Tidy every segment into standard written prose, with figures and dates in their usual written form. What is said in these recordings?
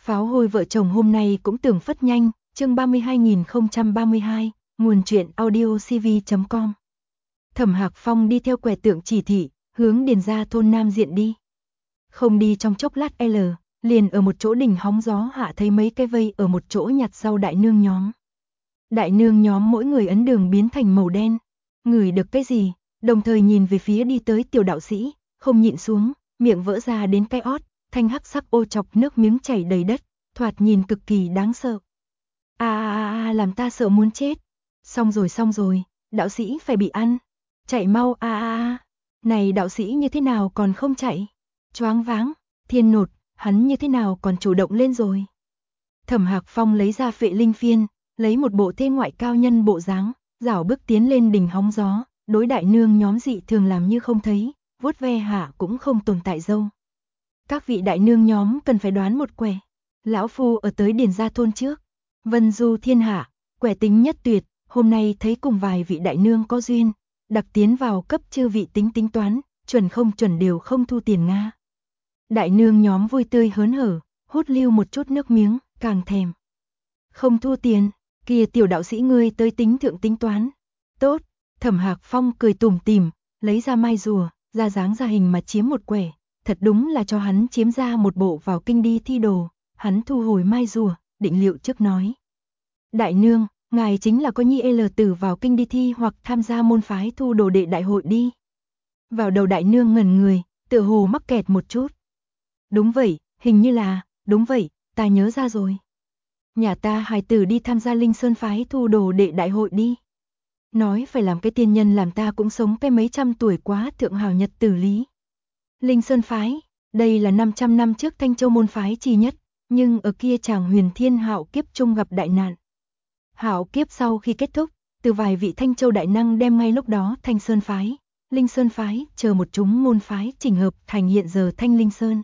Pháo hôi vợ chồng hôm nay cũng tưởng phất nhanh, chương 32.032, nguồn truyện audiocv.com. Thẩm Hạc Phong đi theo quẻ tượng chỉ thị, hướng Điền gia thôn Nam Diện đi. Không đi trong chốc lát liền ở một chỗ đỉnh hóng gió hạ thấy mấy cái vây ở một chỗ nhặt rau đại nương nhóm. Đại nương nhóm mỗi người ấn đường biến thành màu đen, ngửi được cái gì, đồng thời nhìn về phía đi tới tiểu đạo sĩ, không nhịn xuống, miệng vỡ ra đến cái ót, thanh hắc sắc ô chọc nước miếng chảy đầy đất, thoạt nhìn cực kỳ đáng sợ. Làm ta sợ muốn chết. Xong rồi, đạo sĩ phải bị ăn. Chạy mau Này đạo sĩ như thế nào còn không chạy? Choáng váng, thiên nột, hắn như thế nào còn chủ động lên rồi? Thẩm Hạc Phong lấy ra Phệ Linh Phiên, lấy một bộ thế ngoại cao nhân bộ dáng, rảo bước tiến lên đỉnh hóng gió, đối đại nương nhóm dị thường làm như không thấy, vuốt ve hạ cũng không tồn tại dâu. Các vị đại nương nhóm cần phải đoán một quẻ. Lão phu ở tới Điền gia thôn trước, vân du thiên hạ, quẻ tính nhất tuyệt, hôm nay thấy cùng vài vị đại nương có duyên, đặc tiến vào cấp chư vị tính toán, chuẩn không chuẩn đều không thu tiền Nga. Đại nương nhóm vui tươi hớn hở, hút lưu một chút nước miếng, càng thèm. Không thu tiền, kia tiểu đạo sĩ ngươi tới tính thượng tính toán. Tốt, Thẩm Hạc Phong cười tủm tỉm, lấy ra mai rùa, ra dáng ra hình mà chiếm một quẻ. Thật đúng là cho hắn chiếm ra một bộ vào kinh đi thi đồ, hắn thu hồi mai rùa, định liệu trước nói. Đại nương, ngài chính là có nhi tử vào kinh đi thi hoặc tham gia môn phái thu đồ đệ đại hội đi. Vào đầu đại nương ngẩn người, tựa hồ mắc kẹt một chút. Đúng vậy, hình như là, đúng vậy, ta nhớ ra rồi. Nhà ta hài tử đi tham gia Linh Sơn phái thu đồ đệ đại hội đi. Nói phải làm cái tiên nhân làm ta cũng sống cái mấy trăm tuổi quá thượng hào nhật tử lý. Linh Sơn phái, đây là 500 năm trước Thanh Châu môn phái chi nhất, nhưng ở kia chàng huyền thiên hạo kiếp chung gặp đại nạn. Hạo kiếp sau khi kết thúc, từ vài vị Thanh Châu đại năng đem ngay lúc đó Thanh Sơn phái, Linh Sơn phái, chờ một chúng môn phái chỉnh hợp thành hiện giờ Thanh Linh Sơn.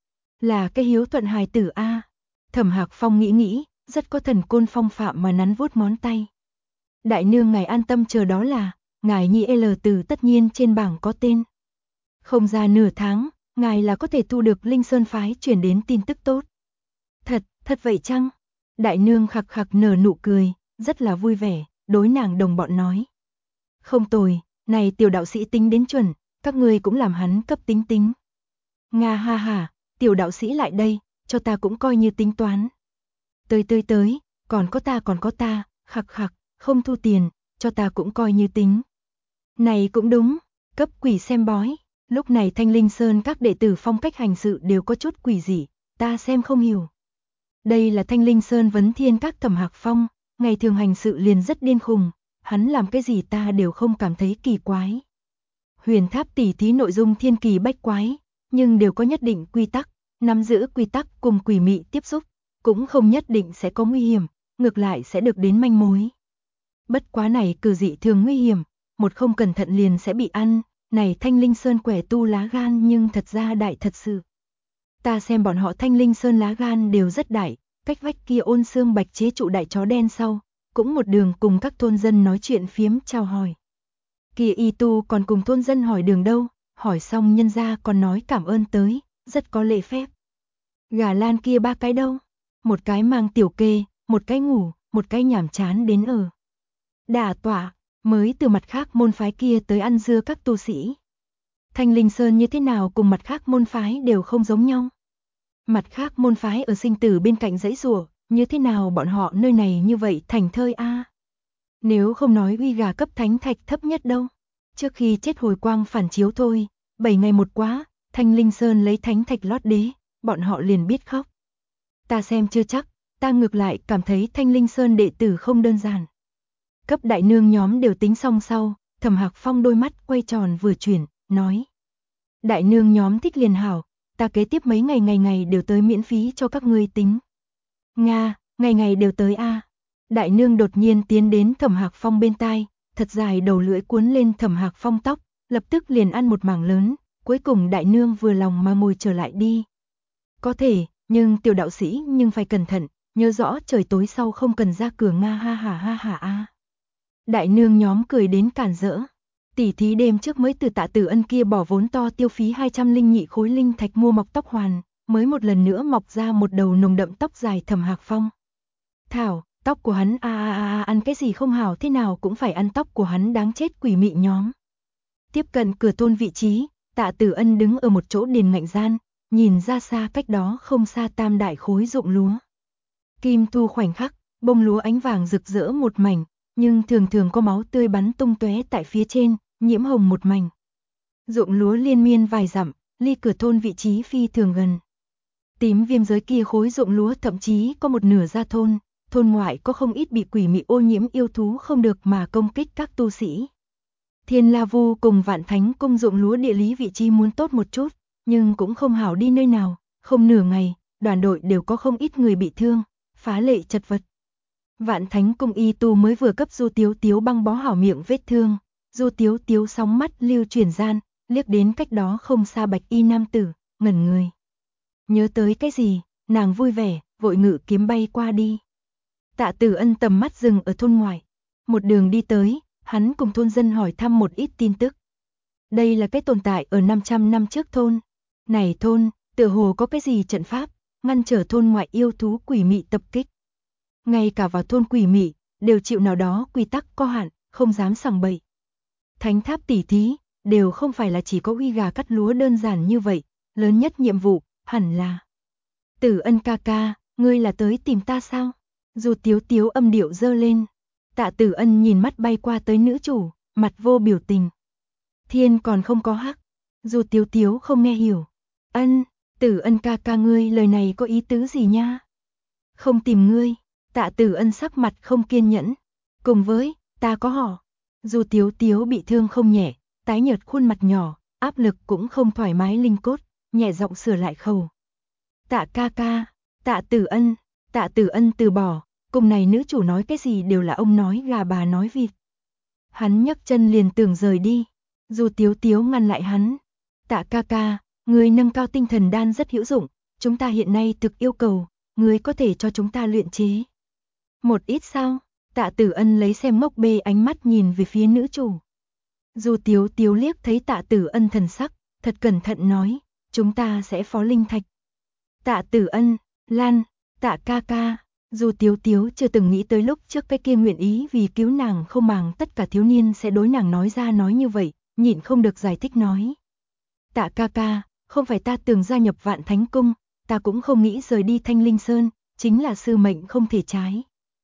Là cái hiếu thuận hài tử a. Thẩm Hạc Phong nghĩ, rất có thần côn phong phạm mà nắn vuốt ngón tay. Đại nương ngài an tâm chờ đó là, ngài nhi tử tất nhiên trên bảng có tên. Không ra nửa tháng, ngài là có thể thu được Linh Sơn phái chuyển đến tin tức tốt. Thật vậy chăng? Đại nương khặc khặc nở nụ cười, rất là vui vẻ, đối nàng đồng bọn nói. Không tồi, này tiểu đạo sĩ tính đến chuẩn, các ngươi cũng làm hắn cấp tính. Nga ha ha, tiểu đạo sĩ lại đây, cho ta cũng coi như tính toán. Tới, còn có ta, khặc, không thu tiền, cho ta cũng coi như tính. Này cũng đúng, cấp quỷ xem bói. Lúc này Thanh Linh Sơn các đệ tử phong cách hành sự đều có chút quỷ dị, ta xem không hiểu. Đây là Thanh Linh Sơn vấn thiên các Thẩm Hạc Phong, ngày thường hành sự liền rất điên khùng, hắn làm cái gì ta đều không cảm thấy kỳ quái. Huyền tháp tỉ thí nội dung thiên kỳ bách quái, nhưng đều có nhất định quy tắc, nắm giữ quy tắc cùng quỷ mị tiếp xúc, cũng không nhất định sẽ có nguy hiểm, ngược lại sẽ được đến manh mối. Bất quá này cử dị thường nguy hiểm, một không cẩn thận liền sẽ bị ăn. Này Thanh Linh Sơn quẻ tu lá gan nhưng thật ra đại thật sự. Ta xem bọn họ Thanh Linh Sơn lá gan đều rất đại, cách vách kia Ôn Xương Bạch chế trụ đại chó đen sau, cũng một đường cùng các thôn dân nói chuyện phiếm chào hỏi. Kia y tu còn cùng thôn dân hỏi đường đâu, hỏi xong nhân gia còn nói cảm ơn tới, rất có lễ phép. Gà lan kia ba cái đâu? Một cái mang tiểu kê, một cái ngủ, một cái nhảm chán đến ở. Đả tọa. Mới từ mặt khác môn phái kia tới ăn dưa các tu sĩ. Thanh Linh Sơn như thế nào cùng mặt khác môn phái đều không giống nhau. Mặt khác môn phái ở sinh tử bên cạnh dãy rùa, như thế nào bọn họ nơi này như vậy thành thơi a. Nếu không nói uy gà cấp thánh thạch thấp nhất đâu. Trước khi chết hồi quang phản chiếu thôi, 7 ngày một quá, Thanh Linh Sơn lấy thánh thạch lót đế, bọn họ liền biết khóc. Ta xem chưa chắc, ta ngược lại cảm thấy Thanh Linh Sơn đệ tử không đơn giản. Cấp đại nương nhóm đều tính xong sau, Thẩm Hạc Phong đôi mắt quay tròn vừa chuyển, nói. Đại nương nhóm thích liền hảo, ta kế tiếp mấy ngày đều tới miễn phí cho các ngươi tính. Nga, ngày đều tới a. Đại nương đột nhiên tiến đến Thẩm Hạc Phong bên tai, thật dài đầu lưỡi cuốn lên Thẩm Hạc Phong tóc, lập tức liền ăn một mảng lớn, cuối cùng đại nương vừa lòng mà ngồi trở lại đi. Có thể, nhưng tiểu đạo sĩ nhưng phải cẩn thận, nhớ rõ trời tối sau không cần ra cửa Nga ha ha a. Đại nương nhóm cười đến cản rỡ. Tỷ thí đêm trước mới từ Tạ Tử Ân kia bỏ vốn to tiêu phí 200 linh nhị khối linh thạch mua mọc tóc hoàn, mới một lần nữa mọc ra một đầu nồng đậm tóc dài Thẩm Hạc Phong. Thảo, tóc của hắn ăn cái gì không hảo thế nào cũng phải ăn tóc của hắn đáng chết quỷ mị nhóm. Tiếp cận cửa thôn vị trí, Tạ Tử Ân đứng ở một chỗ điền ngạnh gian, nhìn ra xa cách đó không xa tam đại khối ruộng lúa. Kim thu khoảnh khắc, bông lúa ánh vàng rực rỡ một mảnh, nhưng thường thường có máu tươi bắn tung tóe tại phía trên, nhiễm hồng một mảnh. Ruộng lúa liên miên vài dặm, ly cửa thôn vị trí phi thường gần. Tím Viêm Giới kia khối ruộng lúa thậm chí có một nửa ra thôn, thôn ngoại có không ít bị quỷ mị ô nhiễm yêu thú không được mà công kích các tu sĩ. Thiên La Vu cùng Vạn Thánh Cung ruộng lúa địa lý vị trí muốn tốt một chút, nhưng cũng không hảo đi nơi nào, không nửa ngày, đoàn đội đều có không ít người bị thương, phá lệ chật vật. Vạn Thánh Cung y tu mới vừa cấp Du Tiếu Tiếu băng bó hảo miệng vết thương, Du Tiếu Tiếu sóng mắt lưu chuyển gian, liếc đến cách đó không xa bạch y nam tử, ngẩn người. Nhớ tới cái gì, nàng vui vẻ, vội ngự kiếm bay qua đi. Tạ Tử Ân tầm mắt dừng ở thôn ngoài, một đường đi tới, hắn cùng thôn dân hỏi thăm một ít tin tức. Đây là cái tồn tại ở 500 năm trước thôn. Này thôn, tựa hồ có cái gì trận pháp, ngăn trở thôn ngoại yêu thú quỷ mị tập kích. Ngay cả vào thôn quỷ mị, đều chịu nào đó quy tắc có hạn, không dám sằng bậy. Thánh tháp tỉ thí, đều không phải là chỉ có uy gà cắt lúa đơn giản như vậy, lớn nhất nhiệm vụ, hẳn là. Tử Ân ca ca, ngươi là tới tìm ta sao? Du Tiếu Tiếu âm điệu dơ lên. Tạ Tử Ân nhìn mắt bay qua tới nữ chủ, mặt vô biểu tình. Thiên còn không có hắc. Du Tiếu Tiếu không nghe hiểu. Ân, Tử Ân ca ca ngươi lời này có ý tứ gì nha? Không tìm ngươi. Tạ Tử Ân sắc mặt không kiên nhẫn. Cùng với, ta có họ. Du Tiếu Tiếu bị thương không nhẹ, tái nhợt khuôn mặt nhỏ, áp lực cũng không thoải mái linh cốt, nhẹ giọng sửa lại khẩu. Tạ ca ca, Tạ Tử Ân từ bỏ, cùng này nữ chủ nói cái gì đều là ông nói gà bà nói vịt. Hắn nhấc chân liền tưởng rời đi, Du Tiếu Tiếu ngăn lại hắn. Tạ ca ca, người nâng cao tinh thần đan rất hữu dụng, chúng ta hiện nay thực yêu cầu, người có thể cho chúng ta luyện chế. Một ít sao? Tạ Tử Ân lấy xem ngốc bê ánh mắt nhìn về phía nữ chủ. Du Tiếu Tiếu liếc thấy Tạ Tử Ân thần sắc, thật cẩn thận nói, chúng ta sẽ phó linh thạch. Tạ Tử Ân, Lan, Tạ ca ca, Du Tiếu Tiếu chưa từng nghĩ tới lúc trước cái kia nguyện ý vì cứu nàng không màng tất cả thiếu niên sẽ đối nàng nói ra nói như vậy, nhịn không được giải thích nói. Tạ ca ca, không phải ta tưởng gia nhập Vạn Thánh Cung, ta cũng không nghĩ rời đi Thanh Linh Sơn, chính là sư mệnh không thể trái.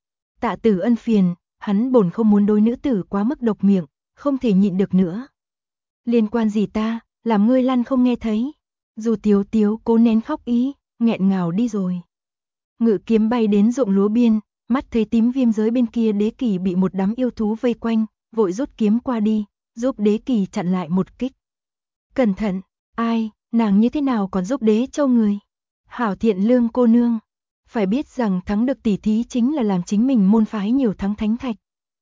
Tạ Tử Ân phiền, hắn bổn không muốn đối nữ tử quá mức độc miệng, không thể nhịn được nữa. Liên quan gì ta, làm ngươi lăn không nghe thấy. Du Tiếu Tiếu cố nén khóc ý, nghẹn ngào đi rồi. Ngự kiếm bay đến ruộng lúa biên, mắt thấy Tím Viêm Giới bên kia Đế Kỳ bị một đám yêu thú vây quanh, vội rút kiếm qua đi, giúp Đế Kỳ chặn lại một kích. Cẩn thận, ai, nàng như thế nào còn giúp Đế Châu người? Hảo thiện lương cô nương, phải biết rằng thắng được tỷ thí chính là làm chính mình môn phái nhiều thắng thánh thạch.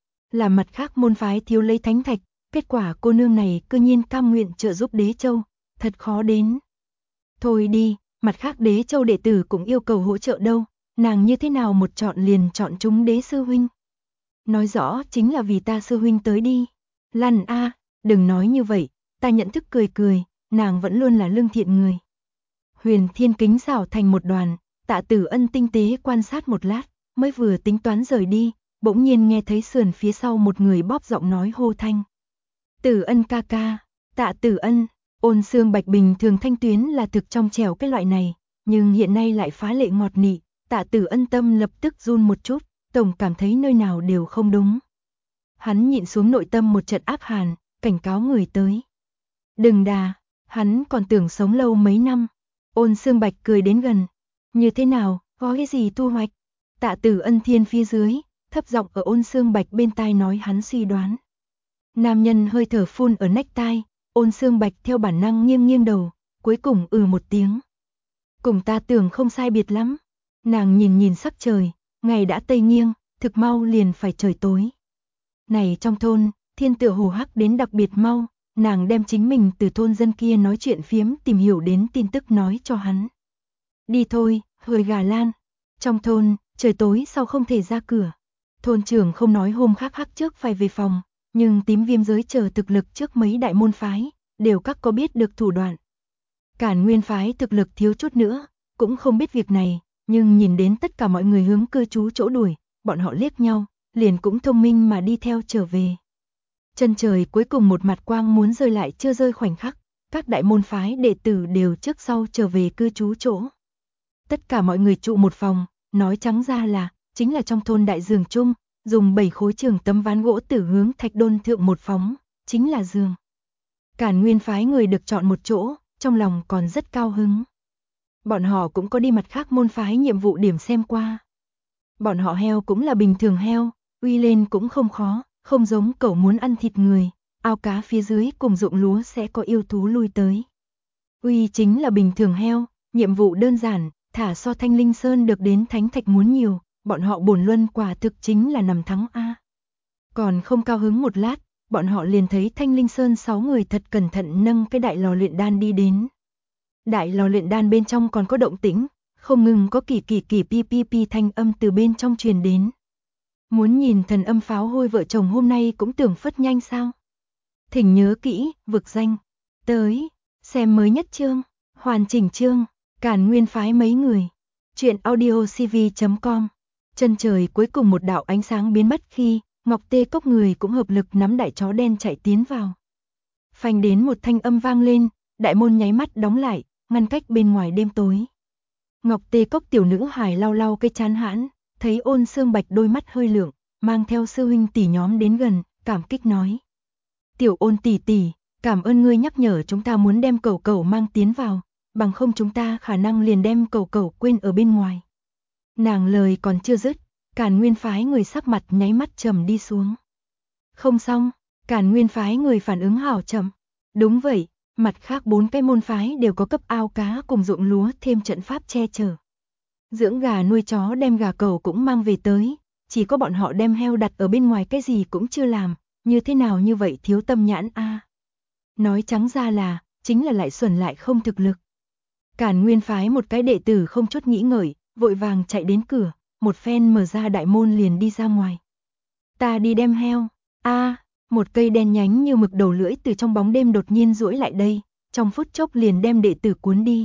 Là mặt khác môn phái thiếu lấy thánh thạch, kết quả cô nương này cư nhiên cam nguyện trợ giúp Đế Châu, thật khó đến. Thôi đi, mặt khác Đế Châu đệ tử cũng yêu cầu hỗ trợ đâu, nàng như thế nào một chọn liền chọn chúng Đế sư huynh. Nói rõ chính là vì ta sư huynh tới đi. Lăn a, đừng nói như vậy, ta nhận thức cười cười, nàng vẫn luôn là lương thiện người. Huyền Thiên Kính xảo thành một đoàn, Tạ Tử Ân tinh tế quan sát một lát, mới vừa tính toán rời đi, bỗng nhiên nghe thấy sườn phía sau một người bóp giọng nói hô thanh. Tử Ân ca ca, Tạ Tử Ân. Ôn Xương Bạch bình thường thanh tuyến là thực trong trẻo cái loại này, nhưng hiện nay lại phá lệ ngọt nị, Tạ Tử Ân tâm lập tức run một chút, tổng cảm thấy nơi nào đều không đúng. Hắn nhịn xuống nội tâm một trận áp hàn, cảnh cáo người tới. Đừng đà, hắn còn tưởng sống lâu mấy năm. Ôn Xương Bạch cười đến gần. Như thế nào, có cái gì thu hoạch? Tạ Tử Ân thiên phía dưới, thấp giọng ở Ôn Xương Bạch bên tai nói hắn suy đoán. Nam nhân hơi thở phun ở nách tai. Ôn Xương Bạch theo bản năng nghiêng nghiêng đầu, cuối cùng một tiếng. Cùng ta tưởng không sai biệt lắm. Nàng nhìn nhìn sắc trời, ngày đã tây nghiêng, thực mau liền phải trời tối. Này trong thôn, thiên tựa hồ hắc đến đặc biệt mau, nàng đem chính mình từ thôn dân kia nói chuyện phiếm tìm hiểu đến tin tức nói cho hắn. Đi thôi, hời gà lan. Trong thôn, trời tối sau không thể ra cửa. Thôn trưởng không nói hôm khác hắc trước phải về phòng. Nhưng Tím Viêm Giới chờ thực lực trước mấy đại môn phái, đều các có biết được thủ đoạn. Cản Nguyên phái thực lực thiếu chút nữa, cũng không biết việc này, nhưng nhìn đến tất cả mọi người hướng cư trú chỗ đuổi, bọn họ liếc nhau, liền cũng thông minh mà đi theo trở về. Chân trời cuối cùng một mặt quang muốn rơi lại chưa rơi khoảnh khắc, các đại môn phái đệ tử đều trước sau trở về cư trú chỗ. Tất cả mọi người trụ một phòng, nói trắng ra là, chính là trong thôn đại giường chung, dùng 7 khối trường tấm ván gỗ tử hướng thạch đôn thượng một phóng, chính là giường. Càn Nguyên phái người được chọn một chỗ, trong lòng còn rất cao hứng. Bọn họ cũng có đi mặt khác môn phái nhiệm vụ điểm xem qua. Bọn họ heo cũng là bình thường heo, uy lên cũng không khó, không giống cẩu muốn ăn thịt người, ao cá phía dưới cùng ruộng lúa sẽ có yêu thú lui tới. Uy chính là bình thường heo, nhiệm vụ đơn giản, thả so Thanh Linh Sơn được đến thánh thạch muốn nhiều, bọn họ bổn luân quả thực chính là nằm thắng A. Còn không cao hứng một lát, bọn họ liền thấy Thanh Linh Sơn 6 người thật cẩn thận nâng cái đại lò luyện đan đi đến. Đại lò luyện đan bên trong còn có động tĩnh, không ngừng có kỳ pi pi pi thanh âm từ bên trong truyền đến. Muốn nhìn thần âm pháo hôi vợ chồng hôm nay cũng tưởng phất nhanh sao? Thỉnh nhớ kỹ, vực danh. Tới, xem mới nhất chương, hoàn chỉnh chương, Càn Nguyên phái mấy người. Chuyện audio cv.com. Chân trời cuối cùng một đạo ánh sáng biến mất khi Ngọc Tê Cốc người cũng hợp lực nắm đại chó đen chạy tiến vào. Phanh đến một thanh âm vang lên, đại môn nháy mắt đóng lại, ngăn cách bên ngoài đêm tối. Ngọc Tê Cốc tiểu nữ hài lau lau cái chán hãn, thấy Ôn Xương Bạch đôi mắt hơi lượng, mang theo sư huynh tỷ nhóm đến gần, cảm kích nói: "Tiểu Ôn tỷ tỷ, cảm ơn ngươi nhắc nhở chúng ta muốn đem cẩu cẩu mang tiến vào, bằng không chúng ta khả năng liền đem cẩu cẩu quên ở bên ngoài." Nàng lời còn chưa dứt, Càn Nguyên phái người sắc mặt nháy mắt trầm đi xuống. Không xong, Càn Nguyên phái người phản ứng hảo chậm. Đúng vậy, mặt khác 4 cái môn phái đều có cấp ao cá cùng ruộng lúa thêm trận pháp che chở. Dưỡng gà nuôi chó đem gà cẩu cũng mang về tới, chỉ có bọn họ đem heo đặt ở bên ngoài cái gì cũng chưa làm, như thế nào như vậy thiếu tâm nhãn a. Nói trắng ra là, chính là lại xuẩn lại không thực lực. Càn Nguyên phái một cái đệ tử không chút nghĩ ngợi, vội vàng chạy đến cửa, một phen mở ra đại môn liền đi ra ngoài. Ta đi đem heo. Một cây đen nhánh như mực đầu lưỡi từ trong bóng đêm đột nhiên duỗi lại đây, trong phút chốc liền đem đệ tử cuốn đi.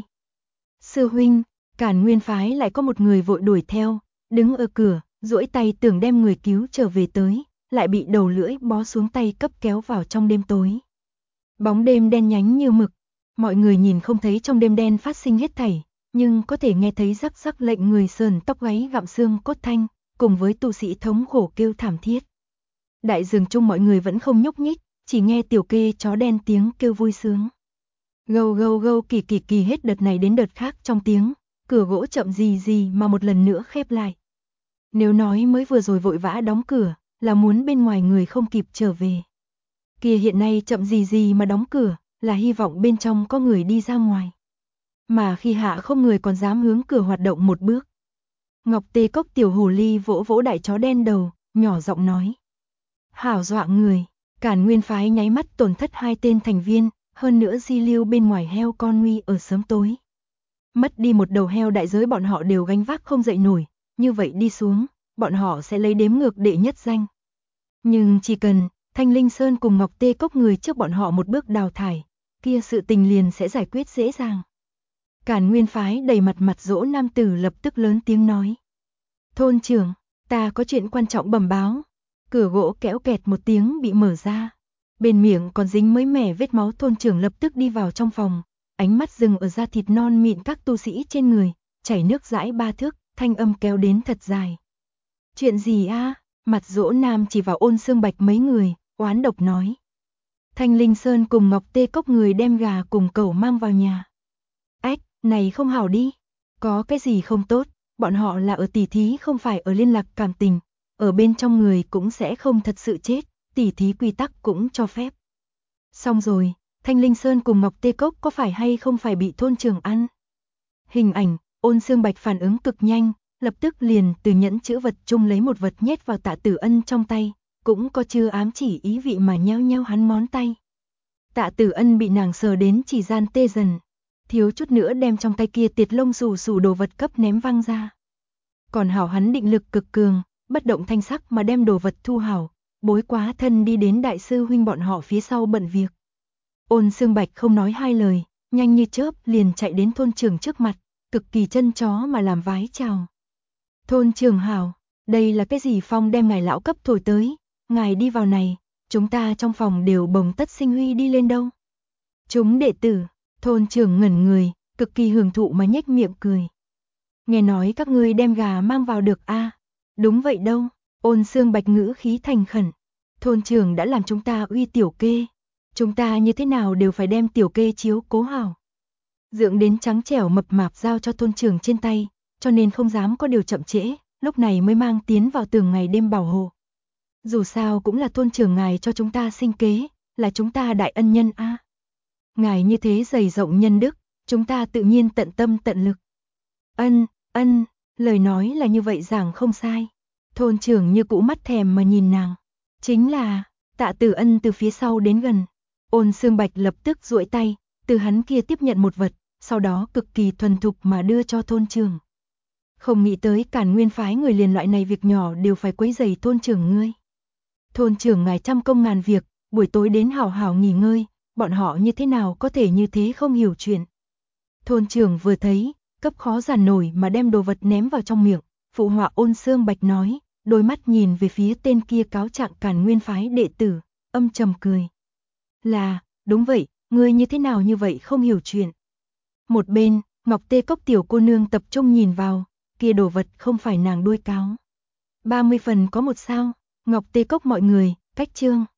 Sư huynh, Càn Nguyên phái lại có một người vội đuổi theo, đứng ở cửa, duỗi tay tưởng đem người cứu trở về tới, lại bị đầu lưỡi bó xuống tay cấp kéo vào trong đêm tối. Bóng đêm đen nhánh như mực, mọi người nhìn không thấy trong đêm đen phát sinh hết thảy, nhưng có thể nghe thấy rắc rắc lệnh người sờn tóc gáy gặm xương cốt thanh, cùng với tu sĩ thống khổ kêu thảm thiết. Đại giường chung mọi người vẫn không nhúc nhích, chỉ nghe tiểu kê chó đen tiếng kêu vui sướng. Gâu gâu gâu kỳ hết đợt này đến đợt khác trong tiếng, cửa gỗ chậm gì mà một lần nữa khép lại. Nếu nói mới vừa rồi vội vã đóng cửa, là muốn bên ngoài người không kịp trở về. Kia hiện nay chậm gì mà đóng cửa, là hy vọng bên trong có người đi ra ngoài. Mà khi hạ không người còn dám hướng cửa hoạt động một bước. Ngọc Tê Cốc tiểu hồ ly vỗ vỗ đại chó đen đầu, nhỏ giọng nói: "Hảo dọa người." Càn Nguyên phái nháy mắt tổn thất 2 tên thành viên, hơn nữa di lưu bên ngoài heo con nguy ở sớm tối. Mất đi một đầu heo đại giới bọn họ đều gánh vác không dậy nổi, như vậy đi xuống, bọn họ sẽ lấy đếm ngược đệ nhất danh. Nhưng chỉ cần Thanh Linh Sơn cùng Ngọc Tê Cốc người trước bọn họ một bước đào thải, kia sự tình liền sẽ giải quyết dễ dàng. Càn Nguyên phái đầy mặt dỗ nam tử lập tức lớn tiếng nói: "Thôn trưởng, ta có chuyện quan trọng bẩm báo." Cửa gỗ kéo kẹt một tiếng bị mở ra. Bên miệng còn dính mới mẻ vết máu thôn trưởng lập tức đi vào trong phòng, ánh mắt dừng ở da thịt non mịn các tu sĩ trên người, chảy nước dãi 3 thước, thanh âm kéo đến thật dài. "Chuyện gì a?" Mặt dỗ nam chỉ vào Ôn Xương Bạch mấy người, oán độc nói: "Thanh Linh Sơn cùng Ngọc Tê Cốc người đem gà cùng cẩu mang vào nhà." "Ách, này không hảo đi." "Có cái gì không tốt, bọn họ là ở tỉ thí không phải ở liên lạc cảm tình, ở bên trong người cũng sẽ không thật sự chết, tỉ thí quy tắc cũng cho phép." Xong rồi, Thanh Linh Sơn cùng Ngọc Tê Cốc có phải hay không phải bị thôn trưởng ăn? Hình ảnh, Ôn Xương Bạch phản ứng cực nhanh, lập tức liền từ nhẫn chữ vật chung lấy một vật nhét vào Tạ Tử Ân trong tay, cũng có chưa ám chỉ ý vị mà nheo nheo hắn ngón tay. Tạ Tử Ân bị nàng sờ đến chỉ gian tê dần, thiếu chút nữa đem trong tay kia tiệt lông xù đồ vật cấp ném văng ra. Còn hảo hắn định lực cực cường, bất động thanh sắc mà đem đồ vật thu hảo, bối quá thân đi đến đại sư huynh bọn họ phía sau bận việc. Ôn Xương Bạch không nói hai lời, nhanh như chớp liền chạy đến thôn trưởng trước mặt, cực kỳ chân chó mà làm vái chào. Thôn trưởng hảo, đây là cái gì phong đem ngài lão cấp thổi tới, ngài đi vào này, chúng ta trong phòng đều bồng tất sinh huy đi lên đâu. Chúng đệ tử, thôn trưởng ngẩn người, cực kỳ hưởng thụ mà nhếch miệng cười. Nghe nói các ngươi đem gà mang vào được a? Đúng vậy đâu, Ôn Xương Bạch ngữ khí thành khẩn. Thôn trưởng đã làm chúng ta uy tiểu kê, chúng ta như thế nào đều phải đem tiểu kê chiếu cố hảo. Dưỡng đến trắng trẻo mập mạp giao cho thôn trưởng trên tay, cho nên không dám có điều chậm trễ, lúc này mới mang tiến vào tường ngày đêm bảo hộ. Dù sao cũng là thôn trưởng ngài cho chúng ta sinh kế, là chúng ta đại ân nhân a. Ngài như thế dày rộng nhân đức, chúng ta tự nhiên tận tâm tận lực. Ân, lời nói là như vậy giảng không sai. Thôn trưởng như cũ mắt thèm mà nhìn nàng. Chính là, Tạ Tử Ân từ phía sau đến gần. Ôn Xương Bạch lập tức duỗi tay, từ hắn kia tiếp nhận một vật, sau đó cực kỳ thuần thục mà đưa cho thôn trưởng. Không nghĩ tới Càn Nguyên phái người liền loại này việc nhỏ đều phải quấy rầy thôn trưởng ngươi. Thôn trưởng ngài trăm công ngàn việc, buổi tối đến hảo hảo nghỉ ngơi, bọn họ như thế nào có thể như thế không hiểu chuyện. Thôn trưởng vừa thấy, cấp khó giản nổi mà đem đồ vật ném vào trong miệng, phụ họa Ôn Xương Bạch nói, đôi mắt nhìn về phía tên kia cáo trạng Càn Nguyên phái đệ tử, âm trầm cười. Là, đúng vậy, ngươi như thế nào như vậy không hiểu chuyện. Một bên, Ngọc Tê Cốc tiểu cô nương tập trung nhìn vào, kia đồ vật không phải nàng đuôi cáo. 30 phần có một sao, Ngọc Tê Cốc mọi người, cách chương.